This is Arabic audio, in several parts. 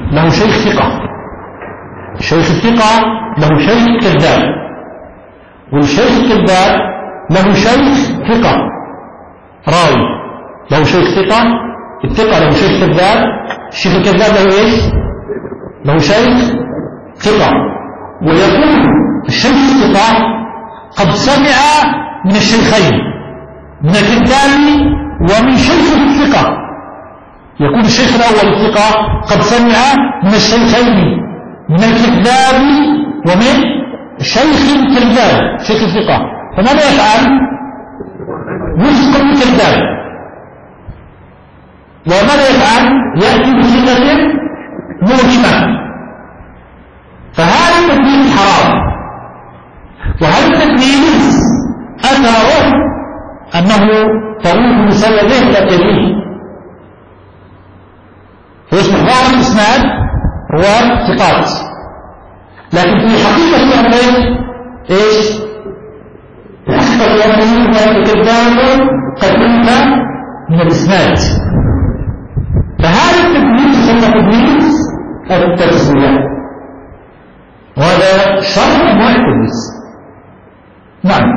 له شيخ ثقة، شيخ الثقة له شيخ كذاب، والشيخ الكذاب له شيخ ثقة راوي، له شيخ ثقة، الثقة له شيخ كذاب، الشيخ الكذاب له ايش؟ له شيخ ثقة. ويكون الشيخ الثقة قد سمع من الشيخين، من الكذاب ومن شيخه الثقة. يكون الشيخ الأول الثقة قد سمع من الشيخين، من الكذاب ومن شيخ الكذاب، شيخ الثقة. فماذا يفعل؟ يسقط الكذاب. وماذا يفعل؟ يأتي بصفة موهمة. فهذا التدليس حرام، وهذا التدليس أثره أنه طريق بسببه لا تدليس، فيصبح ظاهر الإسناد رواه ثقات، لكن في حقيقة الأمرين إيش؟ حقيقة الأمرين هو الكذاب قد أنت من الإسناد. فهذا التدليس يسمى تدليس التسوية، وهذا شرط أنواع التدليس. نعم.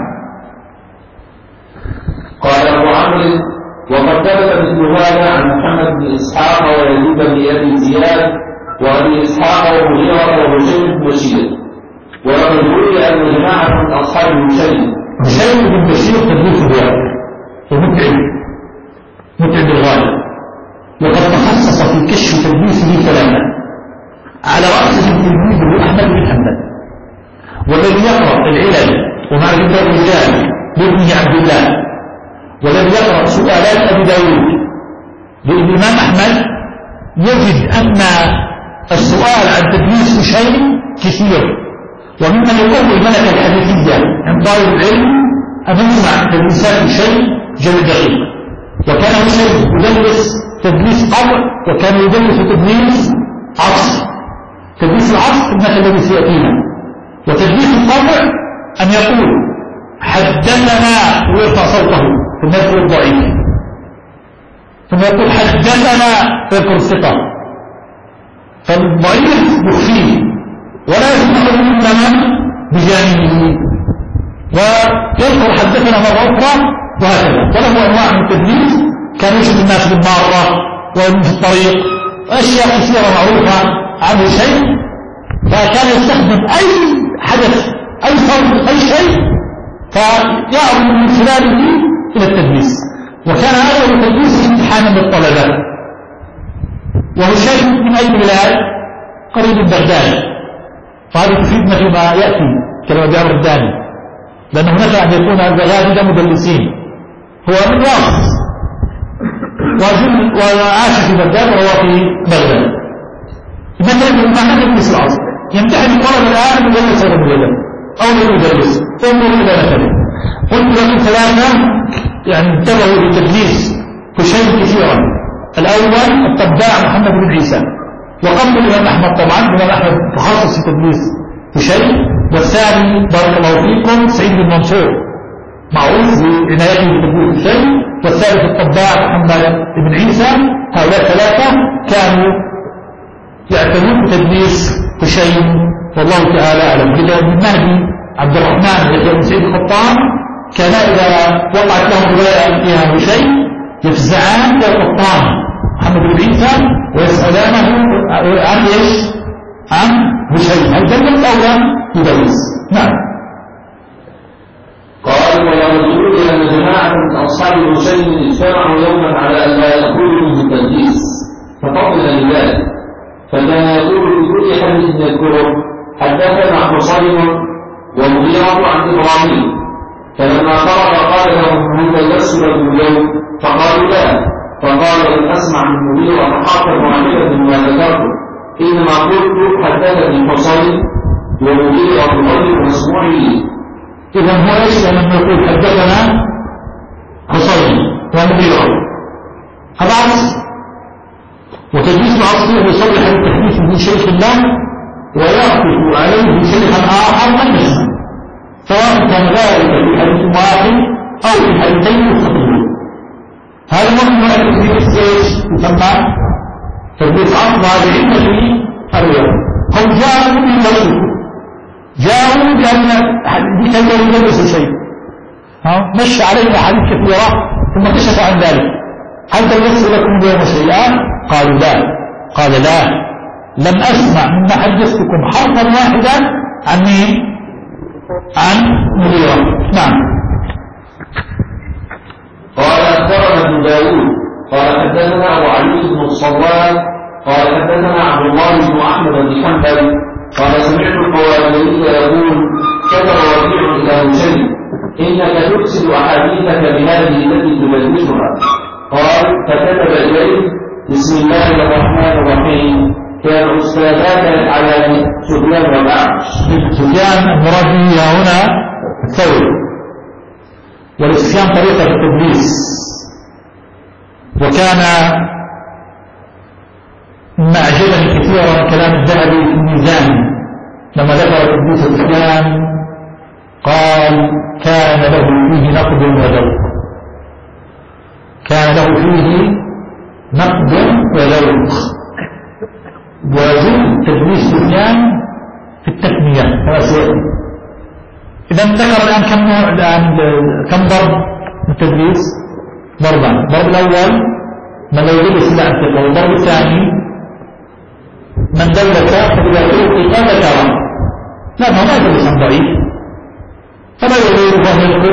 قال أبو عمرو: وقد ثبت مثل هذا عن محمد بن إسحاق ويزيد بن أبي زياد وأبي إسحاق ومغيرة وهشيم بن بشير، ولقد روي أن جماعة من أصحاب هشيم بن بشير تدليس الرواية ومتعب الغاية، وقد تخصص في كشف تدليسه ثلاثة، على رأسهم تلميذه أحمد بن حنبل، والذي يقرأ العلل ومعرفة الرجال لابن عبد الله، والذي يقرأ سؤالات أبي داود للإمام أحمد يجد أن السؤال عن تدليس هشيم كثير، وممن يقوم الملكة الحديثية عند طالب العلم أن يسمع تدليسات هشيم جل دقيق. وكان هشيم يدلس تدليس قطع، وكان يدلس تدليس عصر. تدليس العصر مثل الذي سيأتينا، وتدليس القطع أن يقول حدثنا ويرفع صوته في النفس الضعيف، ثم يقول حدثنا ويذكر الثقة، فالضعيف يخفيه ولا يسمح له بجانبه، ويذكر حدثنا مرة أخرى وهكذا. وله أنواع من التدليس، كان يشهد الناس بالمارة ومن في الطريق وأشياء كثيرة معروفة عنه شيء، فكان يستخدم أي حدث أي صوت أي شيء فيعرض من خلاله إلى التدليس. وكان هذا التدليس امتحانا للطلبة. وهشيم من أي بلاد؟ قريب من بغداد، فهذا تفيد مثل ما يأتي كما بيعمل الداني، لأن هناك أن يكون الزغادة مدلسين. هو من واقف وعاش في بغداد وهو في بغداد. مثلا المعنى تدليس العصر يمتحن الطلبة الآن مدلس أو مدلس أو لا يدلس، انظر إلى مثلا. قلت لكم ثلاثة يعني انتبهوا لتدليس هشيم كثيرا. الأول الطباع محمد بن عيسى، وقبل الإمام أحمد طبعا، الإمام أحمد تخصص في تدليس هشيم. والثاني بارك الله فيكم سعيد بن منصور، معروف بعنايته بتدليس هشيم. والثالث الطباع محمد بن عيسى. هؤلاء ثلاثة كانوا يعتنون بتدليس هشيم، والله تعالى أعلم. لذا ابن مهدي عبد الرحمن يحيى بن سعيد القطان كان إذا وقعت لهم رواية فيها هشيم يفزعان إلى القطان محمد بن عيسى ويسألانه عن ايش؟ عن هشيم، هل دلس أو لم يدلس؟ نعم. قال: ويقول أن جماعة من أصحاب هشيم اجتمعوا يوما على أن لا يأخذوا منه التدليس ففضلا لذلك، فكان يقول في كل حديث يذكره حدثنا حصين ومغيرة عن إبراهيم، فلما فرغ قال لهم: هل دلست لكم اليوم؟ فقالوا لا. فقال: إن أسمع من مغيرة حاكم واحدة مما ذكرت، إنما قلت حدثني حصين ومغيرة غير مسموع لي. إذا هو ايش لما يقول حدثنا حصين ومغيرة؟ خلاص. وتدليس العصر يصلح التحديث من شيخ الله ويعطف عليه شيخا آخر من يسمع، سواء كان ذلك في حديث واحد أو في حديثين مستقلين. هذا مهم التدليس ايش؟ يسمى تدليس عقل هذه علة في الرواية. أو جاءوا بالوصف، جاءوا بأن كان يدرس شيء مشى علينا حديث كثيرة ثم كشف عن ذلك، هل تدرس لكم اليوم شيئا؟ قالوا لا. قال لا، لم أسمع مما حدثتكم حرفا واحدا عن مين؟ عن مغيرة. نعم. قال أخبرنا ابن داود قال حدثنا أبو علي بن الصواب قال حدثنا عبد الله بن أحمد بن حنبل قال سمعت القواريري يقول كتب ربيع إلى هشيم إنك تفسد أحاديثك بهذه التي تبلغها. قال فكتب إليه بسم الله الرحمن الرحيم كان أستاذاك على سفيان والأعمش. سفيان المراد به هنا الثوري، والإسلام طريقة التدليس، وكان مما أعجبني كثيرا كلام الذهبي في الميزان لما ذكر تدليس سفيان قال كان له فيه نقد وذوق، كان له فيه نقد وذوق. وجود تدليس سفيان في التثنية كما سيأتي. إذا ذكر الآن كم نوع الآن كم ضرب من التدليس؟ ضربان. الضرب الأول من لا يدلس إلا عن ثقة، والضرب الثاني من دلس فإذا ألقي ذكر لا ما يدلس عن ضعيف فلا يغير فهو يذكر،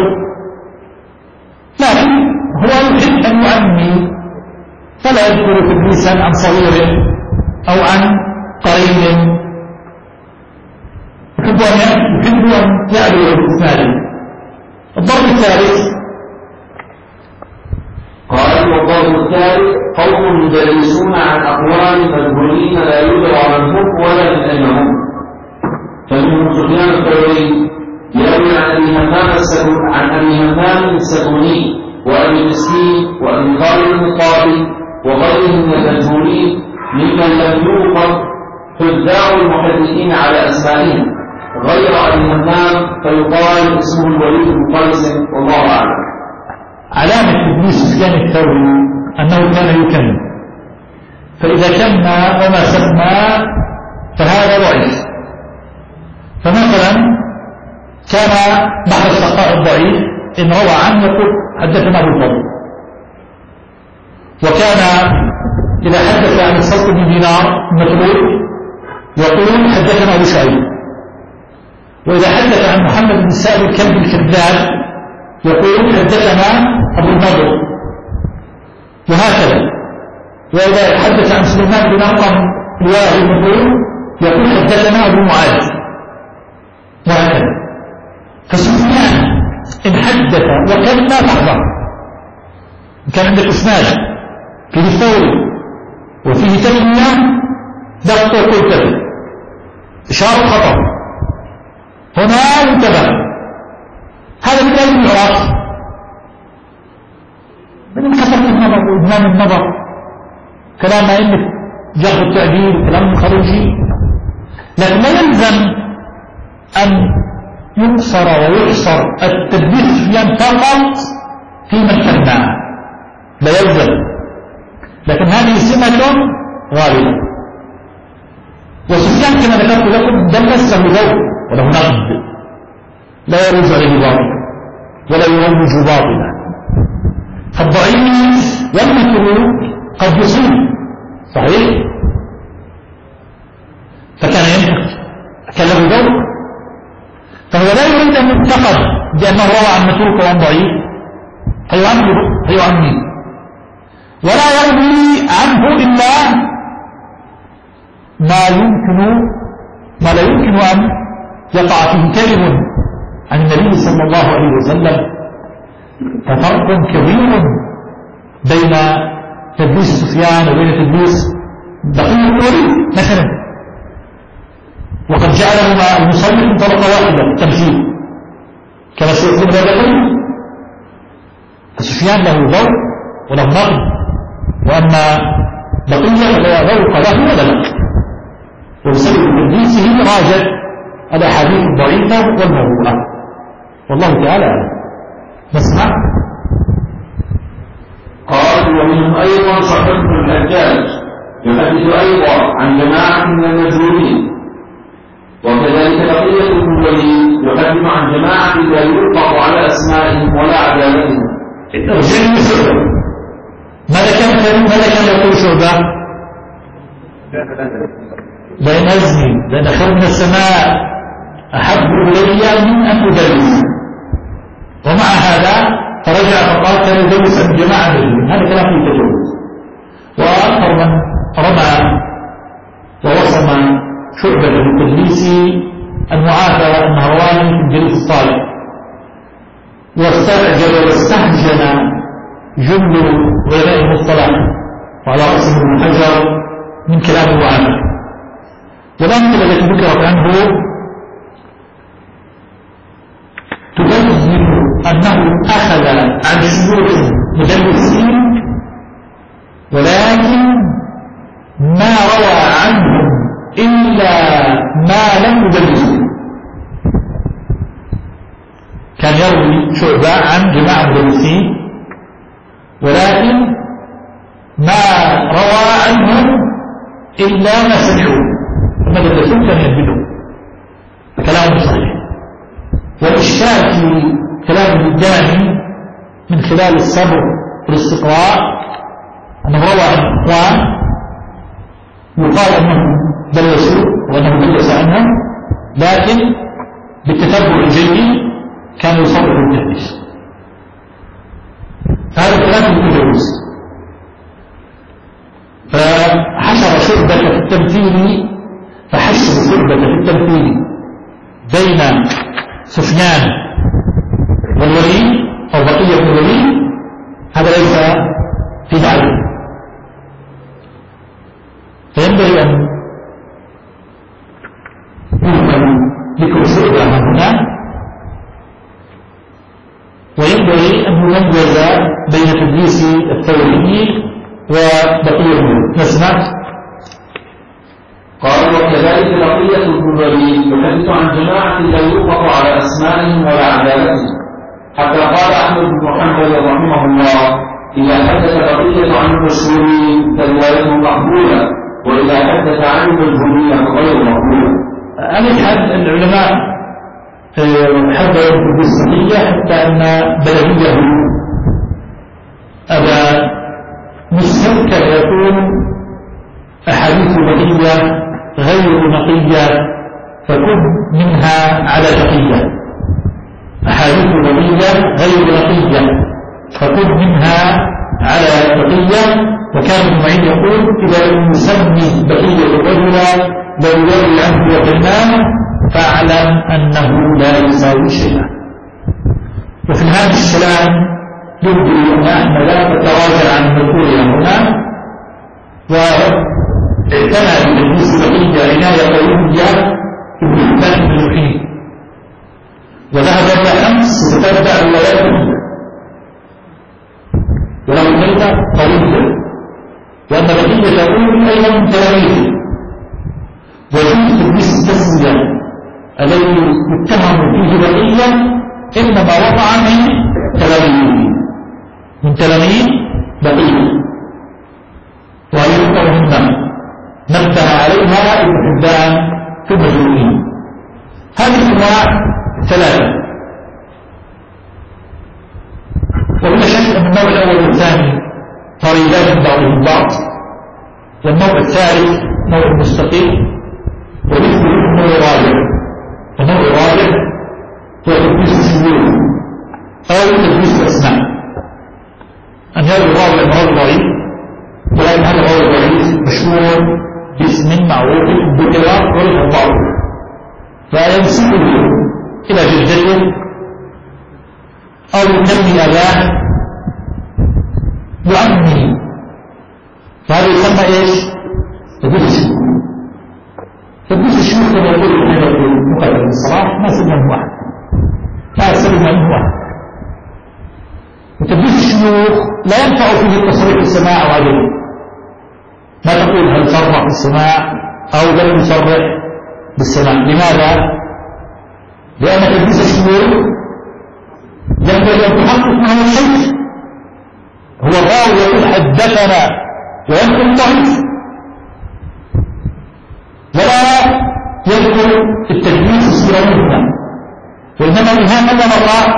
لكن هو يحب أن يعمي فلا يذكر تدليسا عن صغير أو عن قريب، يحب أن يعلو الإسناد. الضرب الثالث قال والضرب الثالث قوم يدلسون عن أقوال مجهولين لا يدرى من هم ولا من أين هم. فمنهم سفيان الثوري يروي عن أبي همام السكوني وأبي مسكين وأبي خالد الطابي وغيرهم من المجهولين ممن لم يوقف خداع المحدثين على أسمائهم غير أبي همام فيقال اسمه الوليد بن قيس والله أعلم. علامة تدليس سفيان الثوري أنه كان يكمل، فإذا كمل وما سمى فهذا ضعيف. فمثلا كان بعد السقاء الضعيف إن روى عنه يقول حدثنا أبو الفضل، وكان إذا حدث عن الصوت بن دينار المتروك يقول حدثنا أبو شعيب، وإذا حدث عن محمد بن سائب الكلب الكذاب يقول حدثنا أبو النضر، وهكذا. وإذا حدث عن سليمان بن أرقم الواعي المتروك يقول حدثنا أبو معاذ، وهكذا. فسفيان إن حدث وكلم فاحذر، إن كان عندك إسناد فيه الثوري وفيه تسمية ضغط وقول كذب إشارة خطأ هنا انتبه. هذا من أجل العراق من كثرة النظر وإدمان النظر، كلام أئمة جرح التعديل كلام الخروجي، لكن لا يلزم أن يقصر ويحصر التدليس سفيان فقط في من كنا، لا يلزم، لكن هذه سمة غالبة. وسفيان كما ذكرت لكم دلس له ذوق وله نقد لا يروج عليه باطلا ولا يروج باطلا. فالضعيف والمتروك قد يصيب صحيح، فكان ينتقد كان له ذوق، فهو لا يريد أن ينتقد بأنه روى عن متروك وعن ضعيف فيعمي، ولا يروي عنه إلا ما لا يمكن أن يقع فيه كلم عن النبي صلى الله عليه وسلم. ففرق كبير بين تدليس سفيان وبين تدليس بقية الوليد مثلا، وقد جعلهما المصنف طبقة واحدة التمثيل كما سيكون هذا. فسفيان له ذوق وله نقد، وأما بقية لا ذوق له ولا نقد، وبسبب تدليسه راجع الأحاديث الضعيفة والموضوعة. والله تعالى أعلم. نسمع. قال ومنهم أيضا صحيح بن الحجاج يحدث أيضا عن جماعة من المجهولين. وكذلك بقية ابن الوليد يحدث عن جماعة لا يطلق على أسمائهم ولا عدالتهم. ماذا كان يقول شعبة؟ بين أزمي لأن خير من السماء أحب إلي من أن أدرس. ومع هذا فرجع فقال كان يدرس عن جماعة منهم. هذا كلام في تجوز. وأكثر من رمى ووصم شعبة بالتدليس المعافى النهرواني في الجليس الصالح، واستعجل واستهجن جل علماء المصطلح وعلى رأسهم ابن حجر من كلام المعافى. والأمثلة التي ذكرت عنه تبين أنه أخذ عن شيوخ مدلسين ولكن ما روى عنهم إلا ما لم يدلسوا. كان يروي شعبة عن جماعة مدلسين ولكن ما روى عنهم إلا ما سمعوا وما دلسوا كان يدلوا. كلام صحيح. والإشكال في كلام الداني من خلال الصبر والاستقراء أنه روى عن إخوان يقال أنهم دلسوا وأنه دلس عنهم، لكن بالتتبع الجيد كان يصبر بالتدليس. هذا كلام التجوز. فحشر شعبة في التمثيل فحشر شعبة في التمثيل بين سفيان والوليد أو بقية الوليد هذا ليس في دعوة. فينبغي أن يمكن ذكر شعبة هنا، وينبغي أن يميز بين تدليس الثوري وبقية الوليد. نسمع. قال وكذلك بقية ابن الوليد يحدث عن جماعة لا يطلق على أسمائهم ولا عدالتهم، حتى قال أحمد بن محمد رحمه الله إذا حدث بقية عن المشهورين فروايته مقبولة، وإذا حدث عن المجهولين فغير مقبولة. ألحد العلماء حذروا بالصحية حتى أن بلديه أبا مسلم كان يقول أحاديث بقية غير نقية فكن منها على تقية. أحاديث بقية غير نقية فكن منها على تقية. وكان ابن معين يقول إذا لم يسمي بقية الرجل لو يروي عنه وكلمان فاعلم أنه لا يساوي شيئا. وفي هذا الكلام يبدو أن أحمد تتراجع عن المذكور هنا واعتنى بالتدليس بقية عناية قوية ابن حبان بن الحين، وذهب إلى أمس وتتبع رواياته ولو كنت طويلا، وأن بقية يقول أيضا من تلاميذه. وفي تدليس التسمية الذي يتهم فيه بقية إنما وقع من تلاميذ بقية، وهي نقطة مهمة نبه عليها ابن حبان في المجهولين. هذه الأنواع ثلاثة، وبلا شك أن النوع الأول والثاني قريبان من بعضهم البعض، والنوع الثالث نوع مستقيم ومثله النوع الرابع. والنوع الرابع هو تدليس السيول أو تدليس الأسماء، أن يروي الراوي أنه هو ضعيف ولكن هذا هو ضعيف مشهور باسم معروف ذكر ولم يضعه فينسبه إلى جدته أو يسمي أباه وعمه، فهذا يسمى إيش؟ تدليس الشيوخ. تدليس الشيوخ كما يقول محمد بن مقدم الصلاح ما سلم منه واحد، لا سلم منه واحد. وتدليس الشيوخ لا ينفع فيه التصريح بالسماع وعدمه. ما تقول هل صرح بالسماع أو لم يصرح بالسماع. لماذا؟ لأن تدليس الشيوخ ينبغي أن تحقق معه الشيخ. هو الراوي يقول حدثنا وينقل ضعيف، ولا يذكر التدليس الصورة منها، وإنما الإيهام هذا مرة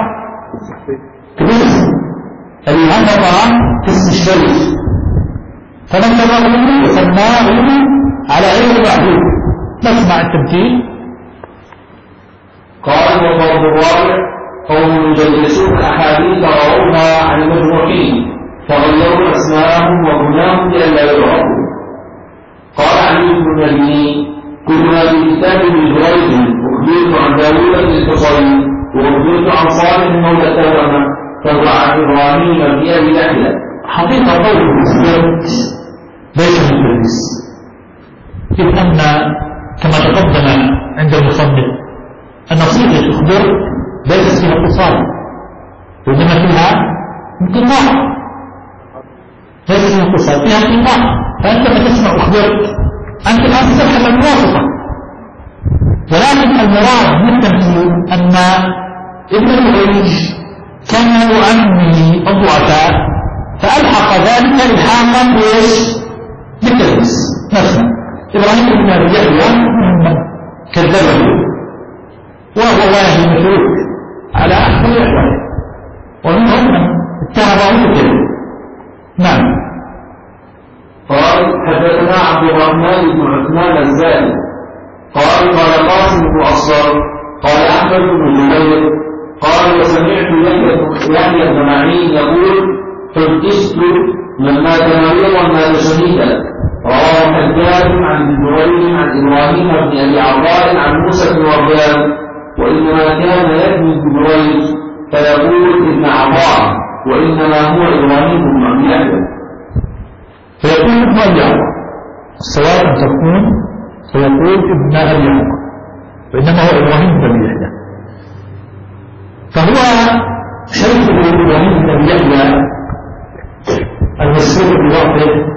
الإيهام مرة في استشفاء، فمن تبغيه وسماه على غير المعهود. نسمع التمثيل. قال وفرض الرابع قوم يدلسون أحاديث رووها عن المجروحين فغيروا أسماءهم وبناهم لئلا يعرفوا. قال علي بن المديني كنا في كتاب ابن جريج أخبرت عن داوود بن الحصري وأخبرت عن صالح مولى سلمة فهو عن إبراهيم بن أبي يحيى. حقيقة قول الإسلام ليس من التدليس، إذ أن كما تقدم عند المصنف أن صيغة الإخبار ليست فيها اتصال وإنما فيها انقطاع، ليس فيها اتصال، فيها انقطاع. فأنت ما تسمع أخبرت أنت الآن تسمع الواسطة، ولكن المراد بالتمثيل أن ابن جريج كان يؤمن الضعفاء فألحق ذلك إلحاقا بالتدليس. مثلا إبراهيم بن أبي يحيى كذبه وهو واهي متروك على أحد الإخوان، ومنهم من اتهمه بالكذب. نعم. قال حدثنا عبد الرحمن بن عثمان الزاني قال قاسم بن أصغر قال أحمد بن جبير قال وسمعت يحيى بن معين يقول حدثت من مات مريضا مات شهيدا. رواه حجاج عن جبير عن إبراهيم بن أبي عطاء عن موسى بن وردان وإنما كان يبني جبير فيقول ابن عطاء وإنما هو إبراهيم بن أبي يحيى فيقول ابن أبي عطاء، الصواب أن تكون فيقول ابن أبي عطاء وإنما هو إبراهيم بن أبي يحيى. فهو شيخ إبراهيم بن أبي يحيى المشهور بوقته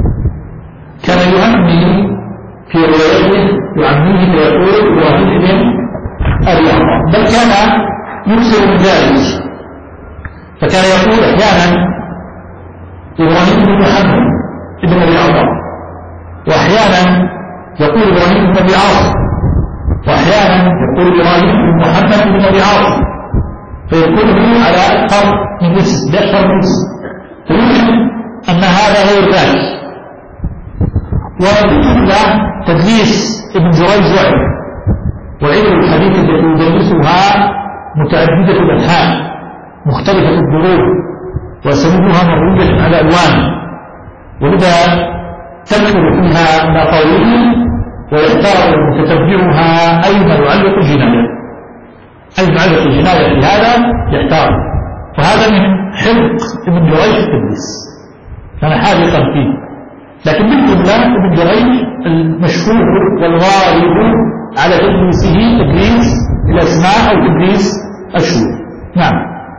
كان يؤمن في روايته يؤمنه فيقول إبراهيم بن أبي عطاء، بل كان يكثر من ذلك، فكان يقول أحيانا إبراهيم بن محمد بن أبي عطاء، وأحيانا يقول إبراهيم بن أبي عاصم، وأحيانا يقول إبراهيم بن محمد بن أبي عاصم، فيكون على أكثر من اسم بأكثر من اسم، فيمكن أن هذا غير ذلك. ويجب تدليس ابن جريج وحده، وعلم الحديث التي يدلسها متعددة الأفهام مختلفة الظروف وأساليبها مروجة على ألوان، ولذا تدخل فيها ما قوله ويختار متتبعها أين يعلق الجناية، أين يعلق الجناية في هذا يختار، فهذا من حفظ ابن جريج التدليس كان حاجة فيه. لكن بالجملة ابن جريج المشهور والغالب على تدليسه تدليس الأسماء أو تدليس الشهور. نعم.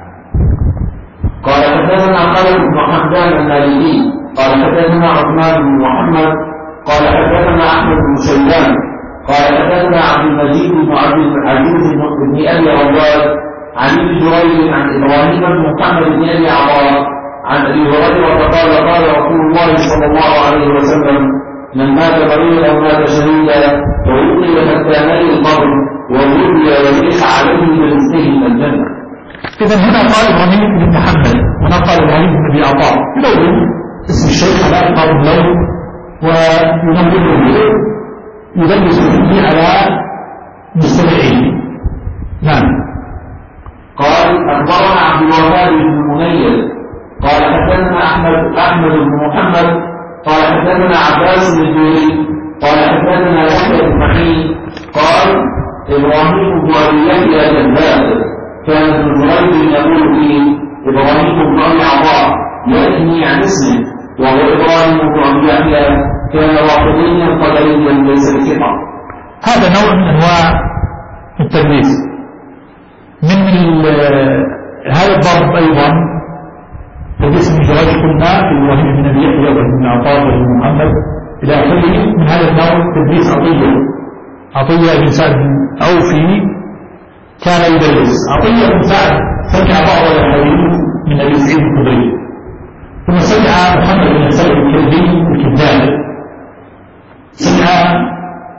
قال حدثنا خالد بن حمدان المالكي قال حدثنا عثمان بن محمد قال حدثنا أحمد بن شيبان قال حدثنا عبد المجيد بن عبد العزيز بن أبي رواد عن ابن جريج عن إبراهيم بن محمد بن أبي عطاء عن أبي هريرة قال قال رسول الله صلى الله عليه وسلم من مات مريضا مات شهيدا ويلقي مكاني القبر وولي ويريح عليه برزقه من الجنة. إذا هنا قال إبراهيم بن محمد هنا قال إبراهيم بن أبي عطاء يلون اسم الشيخ على ألقاب اللون وينبذه يدلس به على مستمعيه. نعم. قال أخبرنا عبد الوهاب بن منير قال حدثنا أحمد بن محمد قال حدثنا عباس بن جرير قال حدثنا يحيى بن معين قال إبراهيم بن أبي يحيى كذاب كان ابن جريج يقول فيه إبراهيم بن أبي عطاء يأتي عن اسمه وهو إبراهيم بن أبي يحيى كان واحدين قدريا ليس بثقة. هذا نوع من أنواع التدليس. من هذا الضرب أيضا تدليس ابن جريج قلنا في إبراهيم بن أبي يحيى وابن عطاء وابن محمد إلى آخره. من هذا النوع تدليس عطية بن سعد أوفي كان يدلس. عطية بن سعد سمع بعض الحديث من أبي سعيد الخدري، ثم سمع محمد بن سعد الكلبي الكذاب، سمع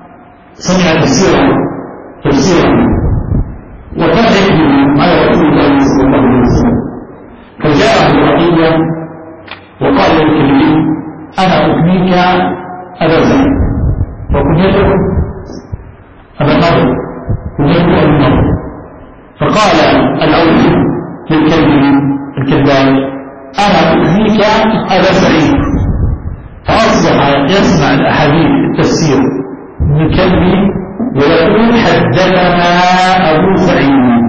سمع تفسيرا وكان يكذب على رسول الله صلى الله عليه وسلم، فجاءه الرقية وقال للكلمين أنا أكنيك أبا زيد، وكنيته أبا نضر، كنيته أبا نضر. فقال الأول للكذاب أنا أكنيك أبا سعيد، فأصبح يسمع الأحاديث التفسير من كلبي ويقول حدثنا أبو سعيد،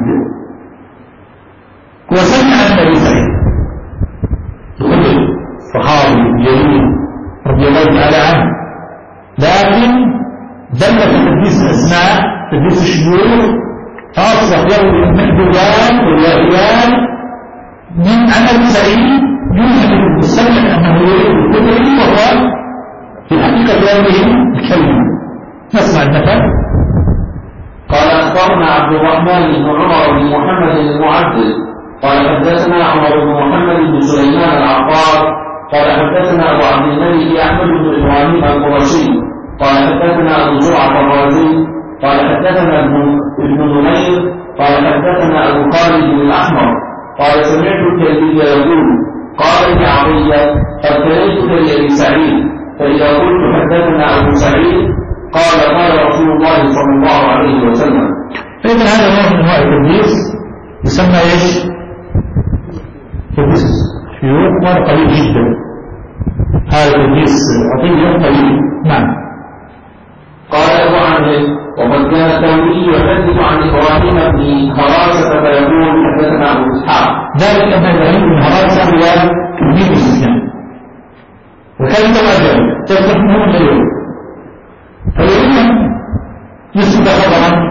وسمع النبي سعيد يقول صحابي جليل رضي الله تعالى عنه، لكن دل في تدليس الأسماء تدليس الشيوخ، فأصبح يروي المحدودان والواهيان من عن أبي سعيد يوجد المسلم أنه يريد الكتب، وهو في الحقيقة يروي الكلمة. نسمع المثل. قال أخبرنا عبد الرحمن بن عمر بن محمد المعدل قال حدثنا عمر بن محمد بن سليمان العقار قال حدثنا أبو عبد الملك أحمد بن إبراهيم القرشي قال حدثنا أبو زرعة الرازي قال حدثنا ابن نمير قال حدثنا أبو خالد بن الأحمر قال سمعت الكلبي يقول قال ابن عطية قد كرهتك لأبي سعيد، فإذا قلت حدثنا أبو سعيد قال قال رسول الله صلى الله عليه وسلم. فإذا هذا نوع من أنواع التدليس يسمى ايش؟ تدليس شيوخ، وهذا قليل جدا. هذا تدليس عطية قليل. نعم. قال أبو عمرو وقد كان الثوري يحدث عن إبراهيم بن هراسة فيقول حدثنا أبو إسحاق. ذلك أن إبراهيم بن هراسة هو تلميذ السفيان، وكان يتواجد تفتحه اليوم، فيريد يسكت خبرا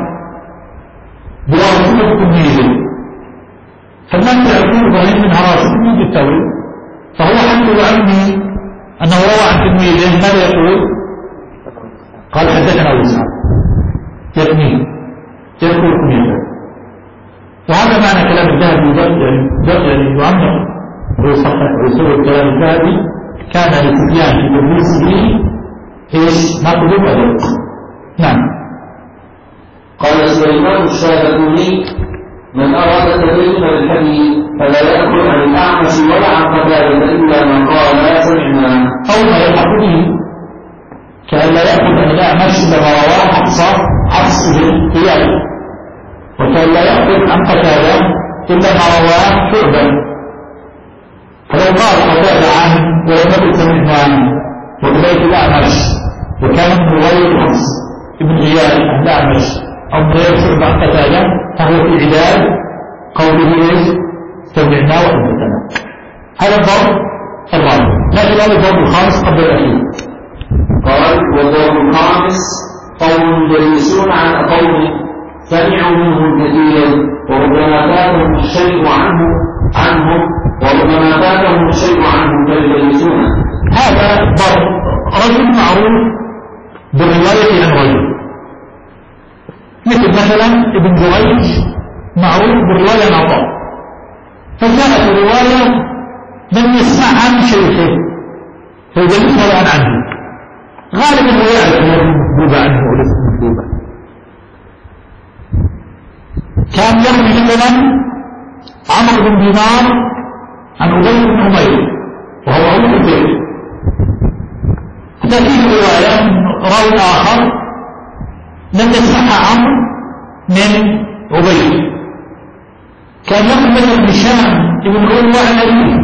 برغم تلميذه، فالناس يعرفون إبراهيم بن هراسة تلميذ الثوري، فهو حتى يعلمي أنه روى عن تلميذه ماذا يقول؟ قال حدثنا أبو إسحاق، يكنيه يذكر كنيته. وهذا معنى كلام الذهبي، يعني يعمق ويصحح ويصور الكلام الذهبي كان لسفيان في تدليسه ايش؟ مقلوب أدب. نعم. قال سليمان الشاذلي من أراد تبين الحديث فلا يأكل عن الأعمش ولا عن قتادة إلا من قال لا سمعنا، أو ما يلحق به، كأن لا يأكل عن الأعمش إلا ما رواه حفص القيادة، وكأن لا يأكل عن قتادة إلا ما رواه شعبة. فلو قال قتادة عنه ولم يكن سمعنا عنه وكذلك الأعمش وكان من غير حفص ابن غياث الأعمش أو من غير شعبة عن قتادة، فهو في عداد قوله ايش؟ سمعنا وحدثنا. هذا الضرب الرابع، لكن هذا الضرب الخامس قبل الأخير. قال والضرب الخامس قوم يجلسون عن قوم سمعوا منهم كثيرا وربما فاتهم الشيء عنهم وربما فاتهم الشيء عنهم فيجلسون. هذا ضرب رجل معروف بالرواية عن رجل، مثل مثلا ابن جريج معروف بالرواية عن عطاء، فجاءت الرواية لم يسمع عن شيخه فيجلسه الآن عنه، غالبا هو يعرف أنه مكذوبة عنه وليس مكذوبة. كان يروي مثلا عمرو بن دينار عن أبي بن عمير وهو عروف البيت، لكن رواية راوي آخر لم يسمعها عمرو من أبي. كان يروي مثلا هشام بن عروة عن أبيه،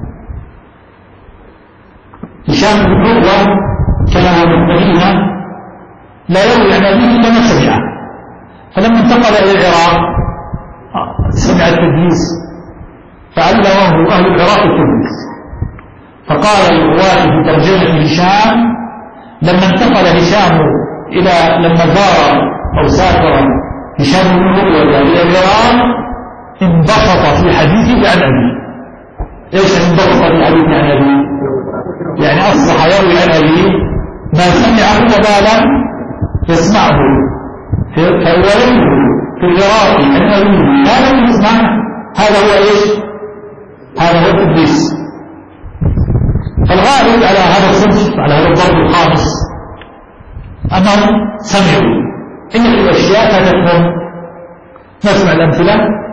هشام بن عروة كان المدينة لا يروي عن أبيه كما سمعه، فلما انتقل إلى العراق سمع التدليس فعلمه أهل العراق التدليس، فقال الرواة في ترجمة هشام لما انتقل هشام لما زار أو سافر هشام بن عروة إلى العراق انبسط في حديثه عن أبيه. ايش انبسط في حديثه عن أبيه؟ يعني أصبح يروي عن أبيه ما سمعه وبالا يسمعه، فهو في العراق عن أبيه لا لم يسمع. هذا هو ايش؟ هذا هو التدليس. فالغالب على هذا الصنف، على هذا الضرب الخامس، أنهم سمعوا إن الأشياء فاتتهم. نسمع الأمثلة.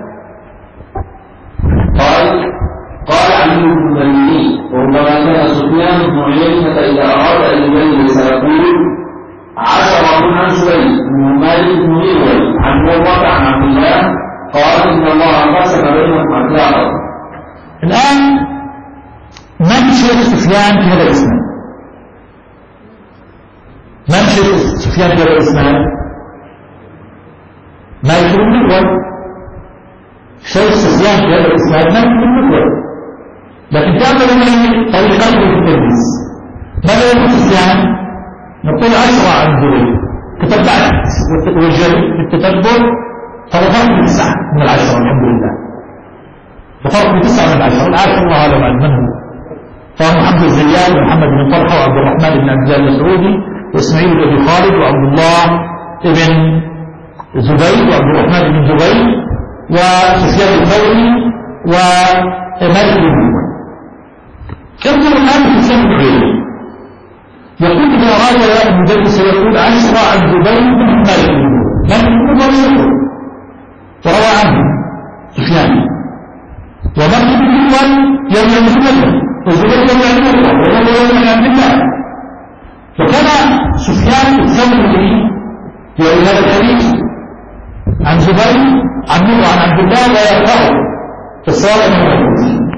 قال علي بن المديني وربما كان سفيان بن عيينة إذا أراد أن يبين سيقول 10 عن زبيد بن مالك بن ميول عن مرة عن عبد الله قال إن الله قسم بينهم أرزاقا. الآن من شيخ سفيان في هذا الإسناد؟ من شيخ سفيان في هذا الإسناد؟ مالك بن ميول. شيخ سفيان في هذا الإسناد مالك بن ميول، لكن كان من طريقته في التدريس. ماذا يقول سفيان؟ نقول 10 عن زبيد، تتبعت بالتتبع فرفعت ب9 من 10 الحمد لله، وفرق ب9 من 10. العاشر الله أعلم عن من هو، فهو محمد الزياد ومحمد بن طلحة وعبد الرحمن بن عبد الله المسعودي وإسماعيل بن أبي خالد وعبد الله بن زبيد وعبد الرحمن بن زبيد وسفيان الثوري ومالك بن ميول. انظر الآن سفيان بن عيينة يقول إذا أراد المدرس يقول 10 عن زبيد بن مالك بن ميول. مالك بن ميول يقول وروى عنه سفيان، ومالك بن ميول يروي عن زبيد وزبيد يروي عن مرة وهو يروي عن عبد الله. وكان سفيان الثوري يروي هذا الحديث عن زبيد عن مرة عن عبد الله لا يقرأه فصار من الحديث.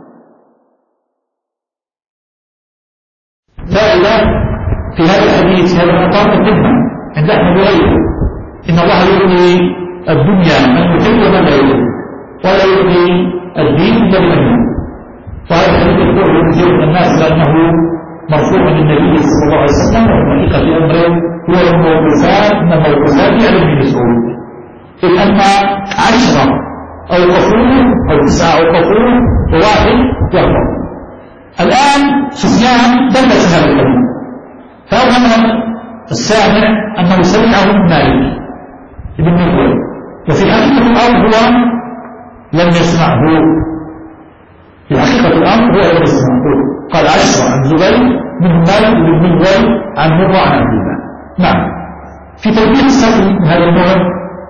فإذا في هذا الحديث هذا المقام الذمة عند أحمد وغيره إن الله يؤتي الدنيا من يحب ومن لا يحب ولا يؤتي الدين إلا لمن يحب. فهذا الحديث يذكر ابن كثير من الناس لأنه مرفوع للنبي صلى الله عليه وسلم، والحقيقة في أمره هو الموقوفات من الموقوفات على ابن مسعود، إذ أن 10 أو قصور أو 9 أو قصور وواحد يقرأ. الآن سفيان دلس هذا الحديث فأوهم السامع أنه سمعه من مالك بن ميول، وفي حقيقة الأمر هو لم يسمعه. في حقيقة الأمر هو لم يسمعه. قال 10 عن زبيد من مالك بن ميول عن مرة عن عبد الله. نعم. في توجيه السهل من هذا النوع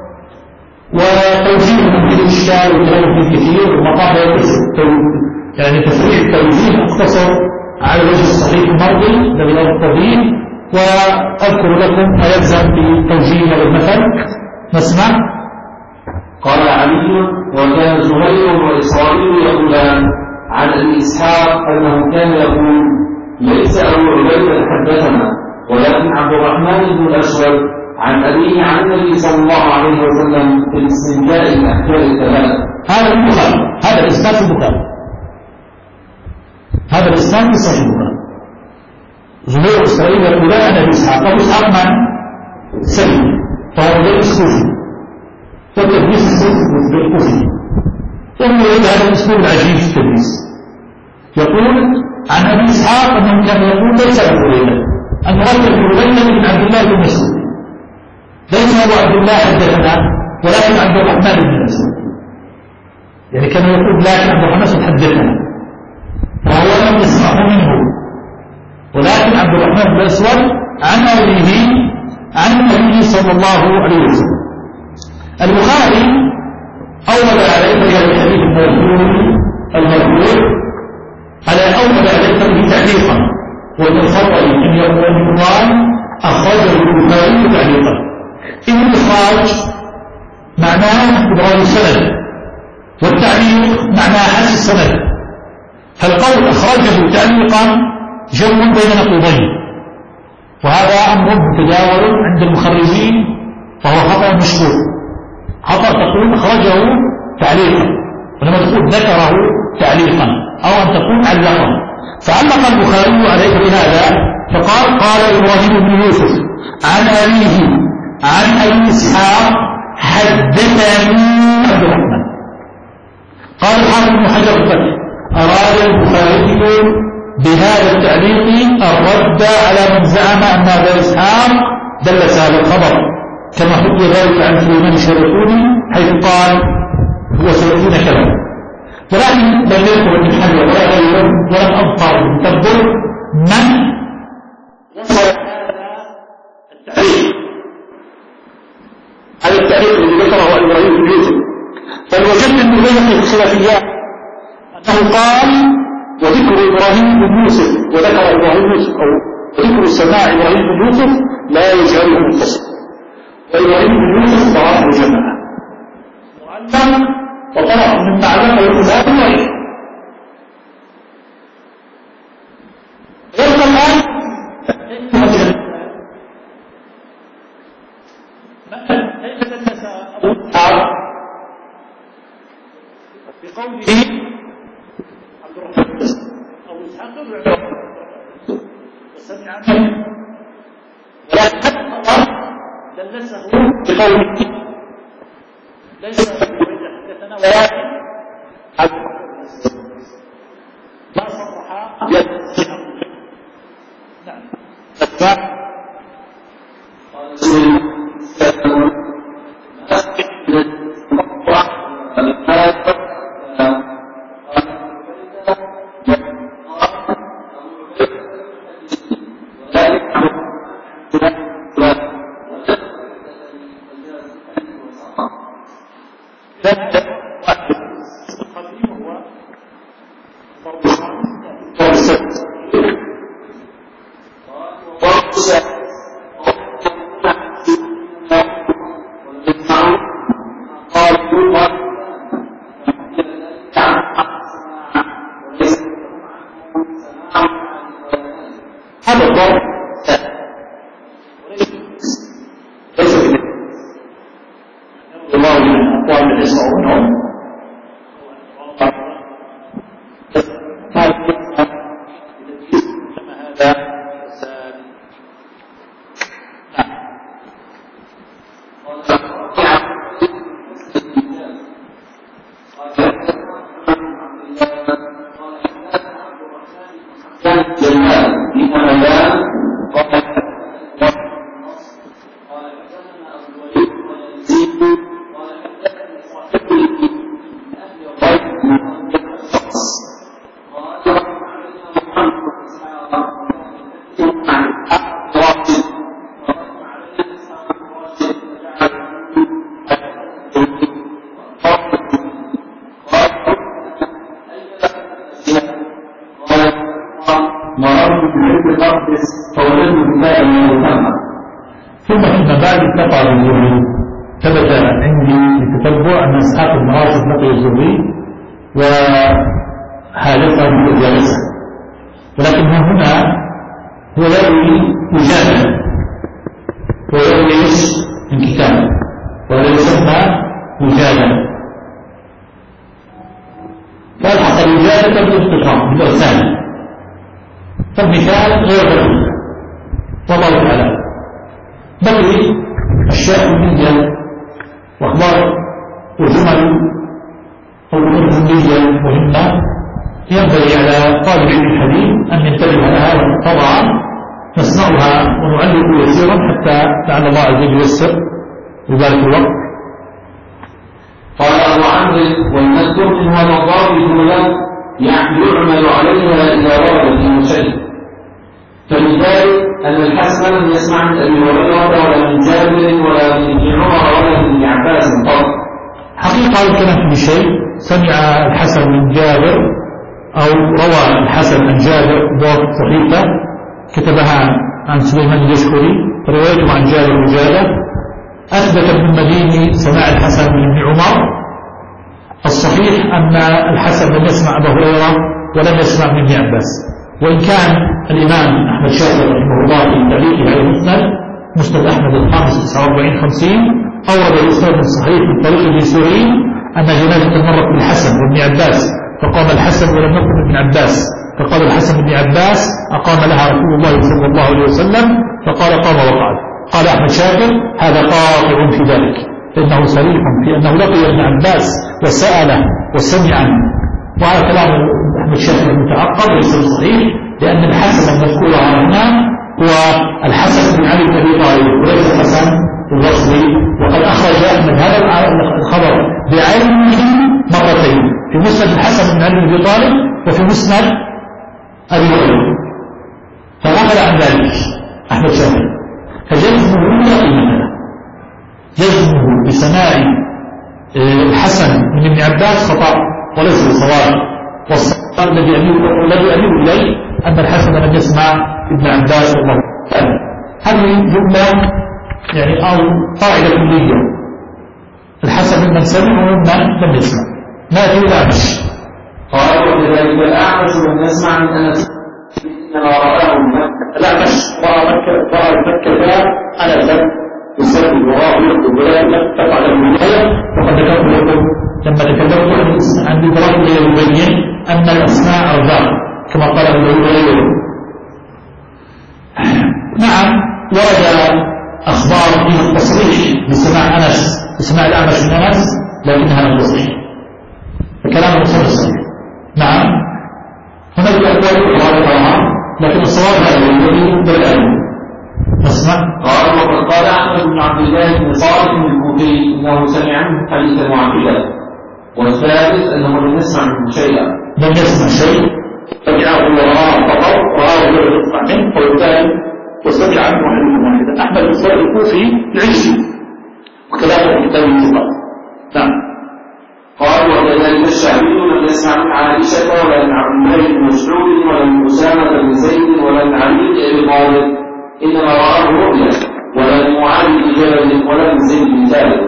وتوجيه من الإشكال والكلام فيه كثير ومطاعم يعني تفريع التوجيه مقتصر على الوجه الصحيح المرضي الذي لا الطبيب، وأذكر لكم ما يلزم في توجيه هذا المثل. نسمع. قال علي وكان زهير وإسرائيل يقولان عن أبي إسحاق أنه كان يقول ليس أبو عبيدة حدثنا ولكن عبد الرحمن بن الأسود عن أبيه عن النبي صلى الله عليه وسلم في الاستنجاء الأحكام الثلاثة. هذا البخاري، هذا الإسناد في البخاري، هذا الإسناد في صحيح البخاري. زهير وإسرائيل يقولان عن أبي إسحاق. أبو إسحاق من؟ سلم، فهو مدرس كوفي، والتدريس الكوفي. ثم يريد هذا الأسلوب العجيب في التدريس. يقول عن أبي إسحاق أنه كان يقول ليس أبو هريرة، المراد بن هريرة بن عبد الله بن مسعود، ليس أبو عبد الله حدثنا ولكن عبد الرحمن بن مسعود. يعني كان يقول لكن عبد الرحمن حدثنا، وهو لم يسمعه منه، ولكن عبد الرحمن بن الأسود عن أبيه عن النبي صلى الله عليه وسلم. البخاري أول على ذكر الحديث المرفوع على أول على ذكره تعليقا، والخطأ أن يقال أخرجه البخاري تعليقا. إن الإخراج معناه إبراز السند، والتعليق معناه حذف السند. فالقول أخرجه تعليقا جو بين نقيضين، وهذا أمر متداول عند المخرجين فهو خطأ مشهور. خطأ تقول أخرجه تعليقا، ولما تقول ذكره تعليقا، أو أن تقول علقا. فعلق البخاري عليه بهذا فقال قال إبراهيم بن يوسف عن أبيه عن أبي إسحاق حدثني عبد الرحمن. قال الحافظ بن حجر الفتح أراد البخاري بهذا التعليق الرد على من زعم أن أبا إسحاق دلس هذا الخبر، كما حكي ذلك عن سليمان الشرقوني حيث قال هو سيأتينا كلام. ولكن لم يذكر ابن حجر ولا غيره ولم أبقى تدبر من وصل هذا بل وجدت ابن بيهقي في الخلافيات أنه قال وذكر إبراهيم بن يوسف وذكر إبراهيم يوسف أو ذكر السماع إبراهيم بن يوسف لا يجعله متصل، وإبراهيم بن يوسف ضعفه جماعة معلم وطرف من معلمة الإمام ضعيف. يبقى الآن كيف دلس أبو إسحاق بقوله عبد الرحمن أبو إسحاق وسمع منه، ولكن دلسه بقوله ليس حدثنا ولكن لا صرح نعم. ثم فيما بعد اتفق الزهري، ثبت عندي بتتبع أن إسحاق بن راشد لقي الزهري وحالفه وجالسه، ولكن هنا هو يروي مجادلة ويروي من كتابه ولا يسمى مجادلة، فالحق المجادلة بالاستقرار بالإرسال، فالمثال غير ذلك والله تعالى. بقي أشياء مهمة وأخبار وجمل أو أمور مهمة ينبغي على طالب علم الحديث أن ينتبه لها، طبعا نسمعها ونعلق يسيرا حتى لعل الله عز وجل ييسر وذلك الوقت. قال أبو عمرو والمذكور هو الضابط له يعمل عليها إذا ورد في شيء، فلذلك أن الحسن لم يسمع من أبي هريرة ولا من جابر ولا من ابن عمر ولا من ابن عباس قط. حقيقة الكلام في شيء سمع الحسن من جابر أو روى الحسن عن جابر ضابط صحيفة كتبها عن سليمان اليشكري روايته عن جابر وجابر، أثبت ابن المديني سماع الحسن من ابن عمر. الصحيح أن الحسن لم يسمع أبا هريرة ولم يسمع من ابن عباس، وإن كان الإمام أحمد شاكر رحمه الله في تعليقه على مسند أحمد الخامس 49-50 أورد الإسناد الصحيح من طريق اليسوري أن جنازة مرت بالحسن وابن عباس فقام الحسن ولم يقم ابن عباس، فقال الحسن بن عباس أقام لها رسول الله صلى الله عليه وسلم، فقال قام وقعد. قال أحمد شاكر هذا قاطع في ذلك، فإنه صريح في أنه لقي ابن عباس وسأله وسمع عنه، وعلى كلام أحمد شاكر المتعقب ليس صحيح، لأن الحسن المذكور هنا هو الحسن بن علي بن أبي طالب وليس الحسن البصري، وقد أخرج أحمد هذا الخبر بعلمه مرتين، في مسند الحسن بن علي بن أبي طالب وفي مسند أبي هريرة، فغفل عن ذلك أحمد شاكر، فجزمه لا قيمة له، جزمه بسماع الحسن من ابن عباس خطأ وليس بصواب، والصواب الذي أميل إليه أن الحسن لم يسمع ابن عباس والله أعلم. هذه جملة يعني أو قاعدة كلية، الحسن ممن سمع وممن لم يسمع. ما في الأعمش قال وكذلك الأعمش لم يسمع من أنس إنما رآه الأعمش رأى مكة أنسا بسبب وراء الولاية تقع الولاية. وقد ذكرت لكم لما تكلمت عن إبراهيم يبين أن الأسماء أربعة كما قال ابن. نعم ورد أخبار في التصريح بسماع أنس بسماع الأعمش من أنس لكنها لم تصح، فكلام مصر صحيح. نعم هناك أقوال أخرى لكن الصواب هذا الذي بدأ نسمع. قال وقد قال أحمد بن عبد الله بن صالح الكوفي إنه سمع منه حديثا واحدا، والثالث أنه لم يسمع منه شيئا. لم يسمع شيء سمعه وراه فقط، راه ولم يسمع منه فوالثاني وسمع عنه حديثا واحدا. أحمد بن صالح الكوفي العشي وكذلك في كتاب الصفات. نعم. قال وكذلك الشعبي لم يسمع من عائشة ولا من عبد الله بن مسعود ولا من أسامة بن زيد ولا من علي بن أبي طالب، إنما رآه رؤيا، ولا من معاذ بن جبل ولا من زيد بن ثابت.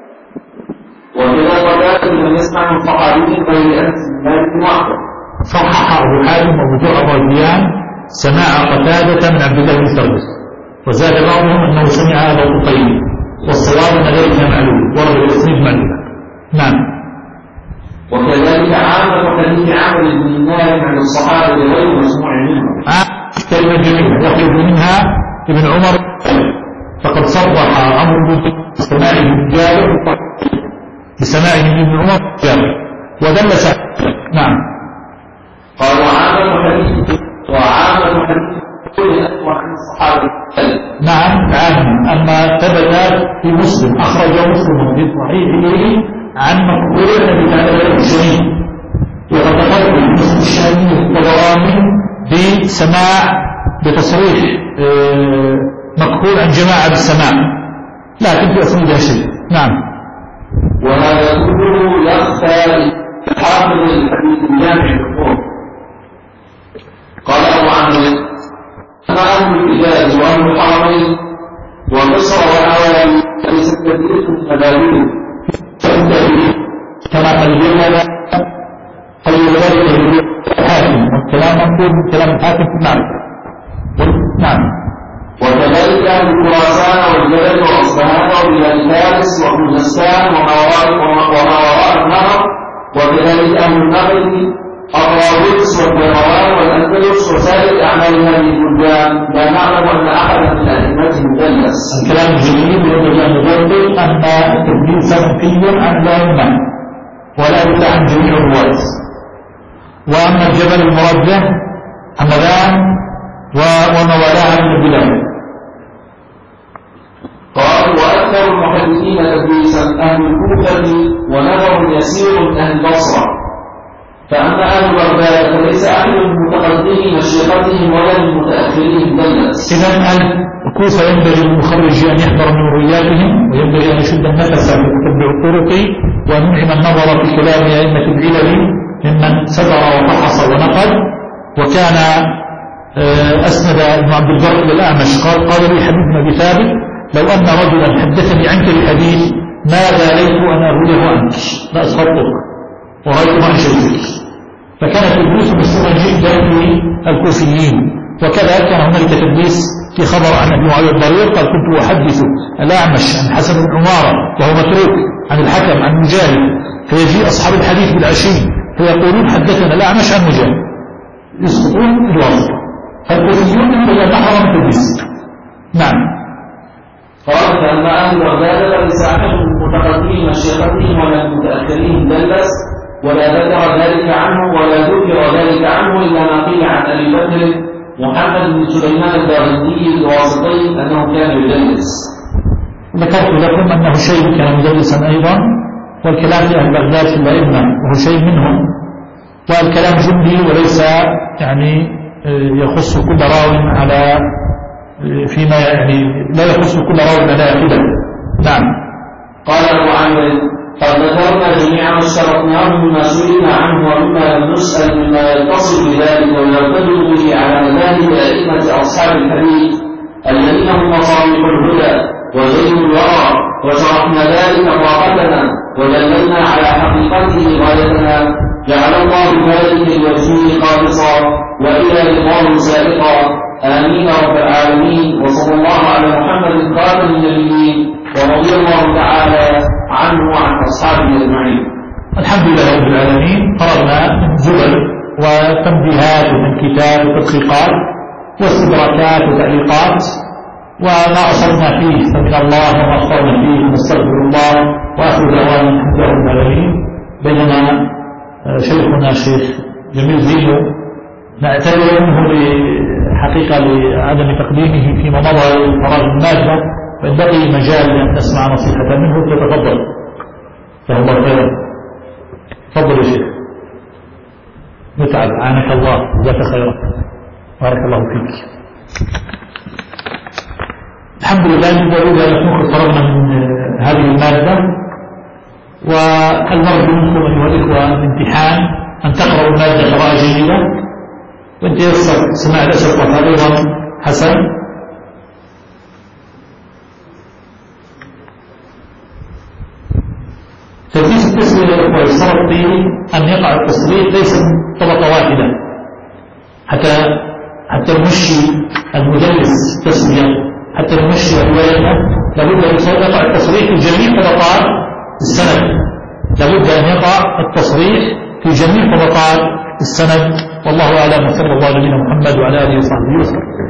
وكذا قتادة لم يسمع من صحابي غير أنس بن مالك وحده. صحح أبو حاتم وأبو جعفر الرازيان سماع قتادة من عبد الله بن ثابت، وزاد بعضهم أنه سمع أبا الطفيل، والصواب أن ذلك معلول ورد التسنيد معلول. نعم. وكذلك عامة حديث عمرو بن دينار عن الصحابة غير مسموع منهم. كلمة جميلة يخرج منها ابن عمر، فقد صرح عمرو بن سماعه من جابر بسماعه من ابن عمر جابر ودل سعيد. نعم. قال وعامة حديث كل أسوأ عن الصحابة. نعم عام، أما ثبت في مسلم أخرج مسلم في صحيحه عن مقبول الذي كان له الشهيد، وقد تقدم مسلم الشهيد الطبراني بسماع بتصريح مقبول عن جماعة بالسماع، لكن في أسنادها شيء. نعم. وهذا كله يخفى لحافظ الحديث الجامع الحكم. قال أبو عمرو أما أهل الحجاز وأهل الحرمين ومصر والعوالي ليست كثيرة مبادئ كما تبين ذلك الحاكم، والكلام مقبول من كلام الحاكم في المعرفة. نعم. وكذلك أهل خراسان والجبل وأصبهان وبلاد فارس وخزستان وما وراء النهر، وكذلك أهل المغرب الطاووس والطيران والأندلس وسائر أعمال هذه البلدان لا نعلم أن أحدا من أئمتهم دلس. الكلام الجميل يجب أن نبين أن التدليس منفي عن الأئمة ولا يدفع عن جميع الرواة. وأما الجبل المراد به همدان وما والاها من البلاد. قال وأكثر المحدثين تدليسا أهل الكوفة ونظر يسير من أهل البصرة، فأما أهل بغداد فليس أحد من متقدمي مشيختهم ولا من متأخرين دلس. إذن أهل الكوفة ينبغي للمخرج أن يحضر من رواياتهم، وينبغي أن يشد النفس في تتبع الطرق، وأن ينعم النظر في كلام أئمة العلل ممن سبر وفحص ونقد. وكان أسند ابن عبد البر إلى الأعمش قال لي حبيب بن أبي ثابت لو أن رجلا حدثني عنك الحديث ما باليت أن أرويه عنك لأسقطتك ورأيت عن شيء. فكان تدليس مشهورا جدا في الكوفيين. وكذا كان هنالك تدليس في خبر عن ابن معاوية الضرير قال كنت أحدث الأعمش عن حسن بن عمارة وهو متروك عن الحكم عن مجاهد، فيجي أصحاب الحديث بالعشي فيقولون حدثنا الأعمش عن مجاهد، يسقطون الواسطة. فالكوفيون إلا نحرم التدليس. نعم. قال فأما أهل بغداد فليس أحد من متقدمين مشيختهم ولا من متأخرين دلس، ولا ذكر ذلك عنه ولا ذكر ذلك عنه إلا ما قيل عن أبي بكر محمد بن سليمان الدارمي الواسطي أنه كان يدلس. ذكرت لكم أنه شيء كان مدلسا أيضا، والكلام في أهل بغداد في الأئمة وهو شيء منهم، والكلام جندي وليس يعني يخص كل راو على فيما يعني لا يخص كل راو على كده. نعم. قال أبو عمرو قد ذكرنا جميعا ما اشترطناه مما سئلنا عنه ومما لم نسأل مما يتصل بذلك ويرتبط به على مذاهب أئمة أصحاب الحديث الذين هم مصابيح الهدى وزين الورى، وشرحنا ذلك طاقتنا ودللنا على حقيقته غايتنا. جعل الله ذلك لوجهه خالصا وإلى رضاه سائقا. آمين رب العالمين. وصلى الله على محمد خاتم النبيين ورضي الله تعالى عنه وعن أصحابه أجمعين. الحمد لله رب العالمين. قرأنا زبل وتنبيهات وتنكيتات وتدقيقات واستدراكات وتعليقات وما أصلنا فيه فمن الله وما أخطأنا فيه نستغفر الله. وآخر دعوانا الحمد لله رب العالمين. بينما شيخنا الشيخ جميل زينو نعتذر منه حقيقة لعدم تقديمه فيما مضى الفراغ المادة، وإن بقي مجال لأن نسمع نصيحة منه فليتفضل. جزاه الله خيرا. تفضل يا شيخ. متعب عانك الله جزاك خيرا. بارك الله فيك. الحمد لله نريد أن نكون فرغنا من هذه المادة، والمرجو منكم أيها الإخوة الامتحان أن تقرأوا المادة قراءة جيدة، وإن تيسر سماع الأسئلة أيضا حسن. تدريس التسوية يا إخوة يشترط فيه أن يقع التصريح ليس من طبقة واحدة، حتى يمشي المدرس التسوية، حتى يمشي روايته لابد أن يقع التصريح في جميع طبقات السند، لابد أن يقع التصريح في جميع طبقات السند. والله أعلم. وصلى الله على نبينا محمد وعلى آله وصحبه وسلم.